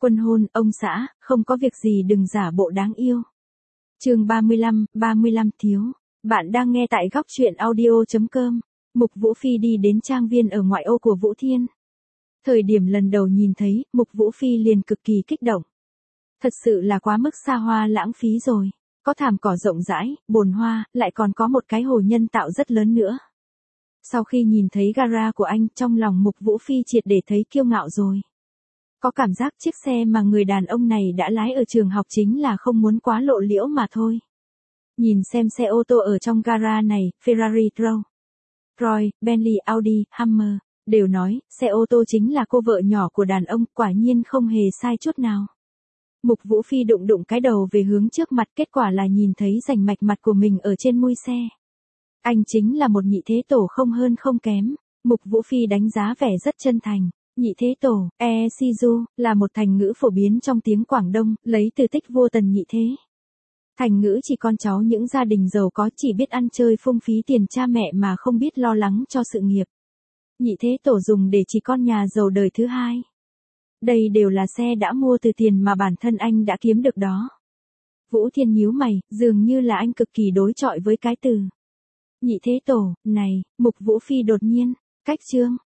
Quân hôn, ông xã, không có việc gì đừng giả bộ đáng yêu. Chương 35 thiếu. Bạn đang nghe tại góc truyện audio.com. Mục Vũ Phi đi đến trang viên ở ngoại ô của Vũ Thiên. Thời điểm lần đầu nhìn thấy, Mục Vũ Phi liền cực kỳ kích động. Thật sự là quá mức xa hoa lãng phí rồi. Có thảm cỏ rộng rãi, bồn hoa, lại còn có một cái hồ nhân tạo rất lớn nữa. Sau khi nhìn thấy gara của anh, trong lòng Mục Vũ Phi triệt để thấy kiêu ngạo rồi. Có cảm giác chiếc xe mà người đàn ông này đã lái ở trường học chính là không muốn quá lộ liễu mà thôi. Nhìn xem xe ô tô ở trong gara này, Ferrari, Rolls Royce, Bentley, Audi, Hummer, đều nói, xe ô tô chính là cô vợ nhỏ của đàn ông, quả nhiên không hề sai chút nào. Mục Vũ Phi đụng cái đầu về hướng trước mặt, kết quả là nhìn thấy rành mạch mặt của mình ở trên mui xe. Anh chính là một nhị thế tổ không hơn không kém. Mục Vũ Phi đánh giá vẻ rất chân thành. Nhị thế tổ, Shizu, là một thành ngữ phổ biến trong tiếng Quảng Đông, lấy từ tích vua Tần nhị thế. Thành ngữ chỉ con cháu những gia đình giàu có chỉ biết ăn chơi phung phí tiền cha mẹ mà không biết lo lắng cho sự nghiệp. Nhị thế tổ dùng để chỉ con nhà giàu đời thứ hai. Đây đều là xe đã mua từ tiền mà bản thân anh đã kiếm được đó. Vũ Thiên nhíu mày, dường như là anh cực kỳ đối chọi với cái từ nhị thế tổ này. Mục Vũ Phi đột nhiên cách chương.